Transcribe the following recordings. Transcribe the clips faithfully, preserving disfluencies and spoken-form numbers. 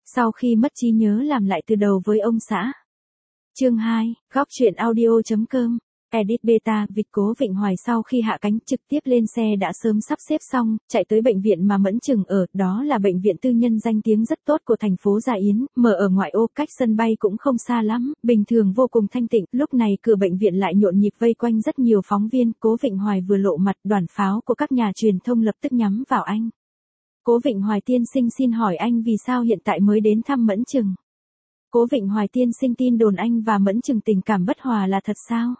Sau khi mất trí nhớ làm lại từ đầu với ông xã. Chương hai, góc truyện audio.com. Edit beta, Vịt Cố Vịnh Hoài sau khi hạ cánh trực tiếp lên xe đã sớm sắp xếp xong, chạy tới bệnh viện mà Mẫn Chừng ở, đó là bệnh viện tư nhân danh tiếng rất tốt của thành phố Gia Yến, mở ở ngoại ô cách sân bay cũng không xa lắm, bình thường vô cùng thanh tịnh, lúc này cửa bệnh viện lại nhộn nhịp vây quanh rất nhiều phóng viên, Cố Vịnh Hoài vừa lộ mặt, đoàn pháo của các nhà truyền thông lập tức nhắm vào anh. Cố Vịnh Hoài tiên sinh xin hỏi anh vì sao hiện tại mới đến thăm Mẫn Chừng? Cố Vịnh Hoài tiên sinh tin đồn anh và Mẫn Chừng tình cảm bất hòa là thật sao?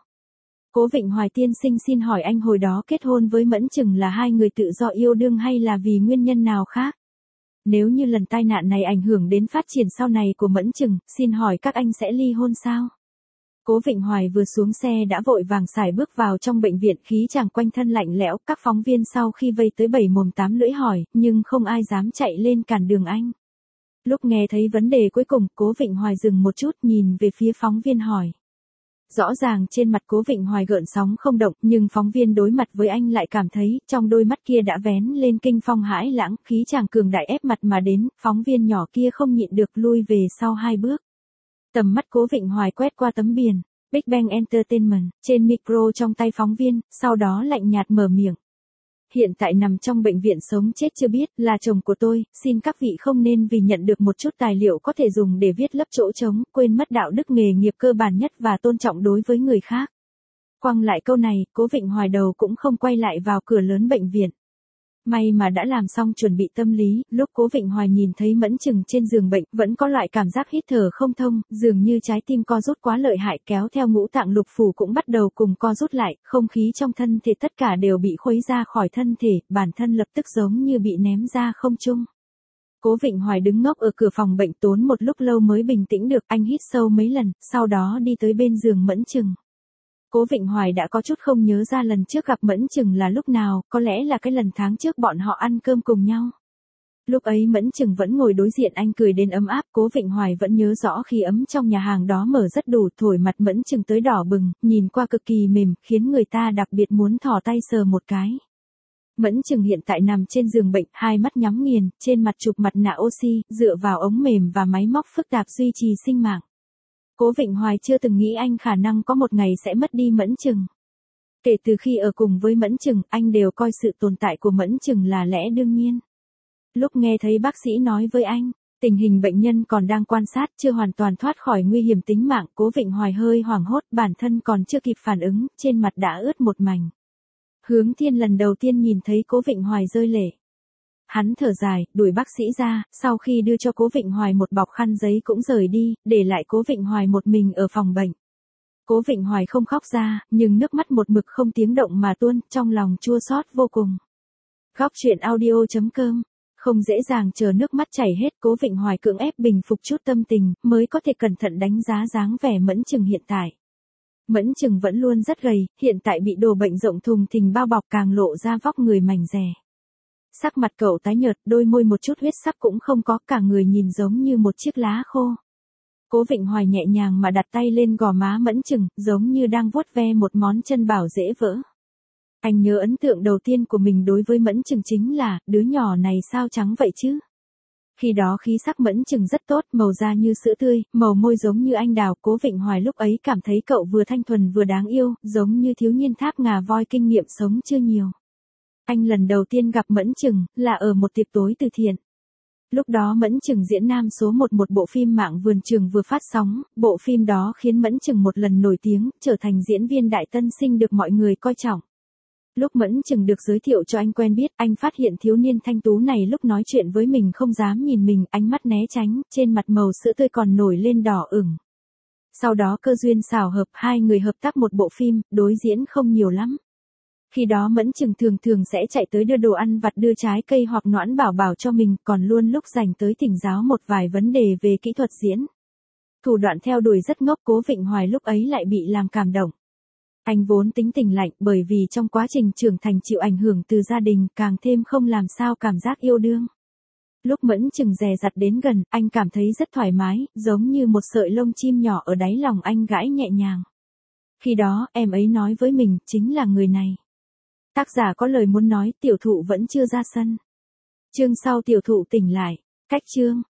Cố Vịnh Hoài tiên sinh xin hỏi anh hồi đó kết hôn với Mẫn Chừng là hai người tự do yêu đương hay là vì nguyên nhân nào khác? Nếu như lần tai nạn này ảnh hưởng đến phát triển sau này của Mẫn Chừng, xin hỏi các anh sẽ ly hôn sao? Cố Vịnh Hoài vừa xuống xe đã vội vàng sải bước vào trong bệnh viện, khí chàng quanh thân lạnh lẽo, các phóng viên sau khi vây tới bảy mồm tám lưỡi hỏi, nhưng không ai dám chạy lên cản đường anh. Lúc nghe thấy vấn đề cuối cùng, Cố Vịnh Hoài dừng một chút nhìn về phía phóng viên hỏi. Rõ ràng trên mặt Cố Vịnh Hoài gợn sóng không động, nhưng phóng viên đối mặt với anh lại cảm thấy, trong đôi mắt kia đã vén lên kinh phong hãi lãng, khí chàng cường đại ép mặt mà đến, phóng viên nhỏ kia không nhịn được lui về sau hai bước. Tầm mắt Cố Vịnh Hoài quét qua tấm biển, Big Bang Entertainment, trên micro trong tay phóng viên, sau đó lạnh nhạt mở miệng. Hiện tại nằm trong bệnh viện sống chết chưa biết, là chồng của tôi, xin các vị không nên vì nhận được một chút tài liệu có thể dùng để viết lấp chỗ trống, quên mất đạo đức nghề nghiệp cơ bản nhất và tôn trọng đối với người khác. Quăng lại câu này, Cố Vịnh Hoài đầu cũng không quay lại vào cửa lớn bệnh viện. May mà đã làm xong chuẩn bị tâm lý, lúc Cố Vịnh Hoài nhìn thấy Mẫn Chừng trên giường bệnh, vẫn có loại cảm giác hít thở không thông, dường như trái tim co rút quá lợi hại, kéo theo ngũ tạng lục phủ cũng bắt đầu cùng co rút lại, không khí trong thân thể tất cả đều bị khuấy ra khỏi thân thể, bản thân lập tức giống như bị ném ra không trung. Cố Vịnh Hoài đứng ngốc ở cửa phòng bệnh tốn một lúc lâu mới bình tĩnh được, anh hít sâu mấy lần, sau đó đi tới bên giường Mẫn Chừng. Cố Vịnh Hoài đã có chút không nhớ ra lần trước gặp Mẫn Chừng là lúc nào, có lẽ là cái lần tháng trước bọn họ ăn cơm cùng nhau. Lúc ấy Mẫn Chừng vẫn ngồi đối diện anh cười đến ấm áp, Cố Vịnh Hoài vẫn nhớ rõ khi ấm trong nhà hàng đó mở rất đủ, thổi mặt Mẫn Chừng tới đỏ bừng, nhìn qua cực kỳ mềm, khiến người ta đặc biệt muốn thò tay sờ một cái. Mẫn Chừng hiện tại nằm trên giường bệnh, hai mắt nhắm nghiền, trên mặt chụp mặt nạ oxy, dựa vào ống mềm và máy móc phức tạp duy trì sinh mạng. Cố Vịnh Hoài chưa từng nghĩ anh khả năng có một ngày sẽ mất đi Mẫn Chừng. Kể từ khi ở cùng với Mẫn Chừng, anh đều coi sự tồn tại của Mẫn Chừng là lẽ đương nhiên. Lúc nghe thấy bác sĩ nói với anh, tình hình bệnh nhân còn đang quan sát, chưa hoàn toàn thoát khỏi nguy hiểm tính mạng, Cố Vịnh Hoài hơi hoảng hốt, bản thân còn chưa kịp phản ứng, trên mặt đã ướt một mảnh. Hướng Thiên lần đầu tiên nhìn thấy Cố Vịnh Hoài rơi lệ. Hắn thở dài, đuổi bác sĩ ra, sau khi đưa cho Cố Vịnh Hoài một bọc khăn giấy cũng rời đi, để lại Cố Vịnh Hoài một mình ở phòng bệnh. Cố Vịnh Hoài không khóc ra, nhưng nước mắt một mực không tiếng động mà tuôn, trong lòng chua xót vô cùng. Góc truyện audio.com, không dễ dàng chờ nước mắt chảy hết, Cố Vịnh Hoài cưỡng ép bình phục chút tâm tình, mới có thể cẩn thận đánh giá dáng vẻ Mẫn Chừng hiện tại. Mẫn Chừng vẫn luôn rất gầy, hiện tại bị đồ bệnh rộng thùng thình bao bọc càng lộ ra vóc người mảnh dè. Sắc mặt cậu tái nhợt, đôi môi một chút huyết sắc cũng không có, cả người nhìn giống như một chiếc lá khô. Cố Vịnh Hoài nhẹ nhàng mà đặt tay lên gò má Mẫn Chừng, giống như đang vuốt ve một món chân bảo dễ vỡ. Anh nhớ ấn tượng đầu tiên của mình đối với Mẫn Chừng chính là, đứa nhỏ này sao trắng vậy chứ? Khi đó khí sắc Mẫn Chừng rất tốt, màu da như sữa tươi, màu môi giống như anh đào, Cố Vịnh Hoài lúc ấy cảm thấy cậu vừa thanh thuần vừa đáng yêu, giống như thiếu niên tháp ngà voi kinh nghiệm sống chưa nhiều. Anh lần đầu tiên gặp Mẫn Chừng, là ở một tiệc tối từ thiện. Lúc đó Mẫn Chừng diễn nam số một một bộ phim Mạng Vườn Trường vừa phát sóng, bộ phim đó khiến Mẫn Chừng một lần nổi tiếng, trở thành diễn viên đại tân sinh được mọi người coi trọng. Lúc Mẫn Chừng được giới thiệu cho anh quen biết, anh phát hiện thiếu niên thanh tú này lúc nói chuyện với mình không dám nhìn mình, ánh mắt né tránh, trên mặt màu sữa tươi còn nổi lên đỏ ửng. Sau đó cơ duyên xảo hợp, hai người hợp tác một bộ phim, đối diễn không nhiều lắm. Khi đó Mẫn Chừng thường thường sẽ chạy tới đưa đồ ăn vặt, đưa trái cây hoặc noãn bảo bảo cho mình, còn luôn lúc dành tới thỉnh giáo một vài vấn đề về kỹ thuật diễn. Thủ đoạn theo đuổi rất ngốc, Cố Vịnh Hoài lúc ấy lại bị làm cảm động. Anh vốn tính tình lạnh, bởi vì trong quá trình trưởng thành chịu ảnh hưởng từ gia đình, càng thêm không làm sao cảm giác yêu đương. Lúc Mẫn Chừng dè dặt đến gần, anh cảm thấy rất thoải mái, giống như một sợi lông chim nhỏ ở đáy lòng anh gãi nhẹ nhàng. Khi đó, em ấy nói với mình, chính là người này. Tác giả có lời muốn nói, tiểu thụ vẫn chưa ra sân. Chương sau tiểu thụ tỉnh lại. Cách chương.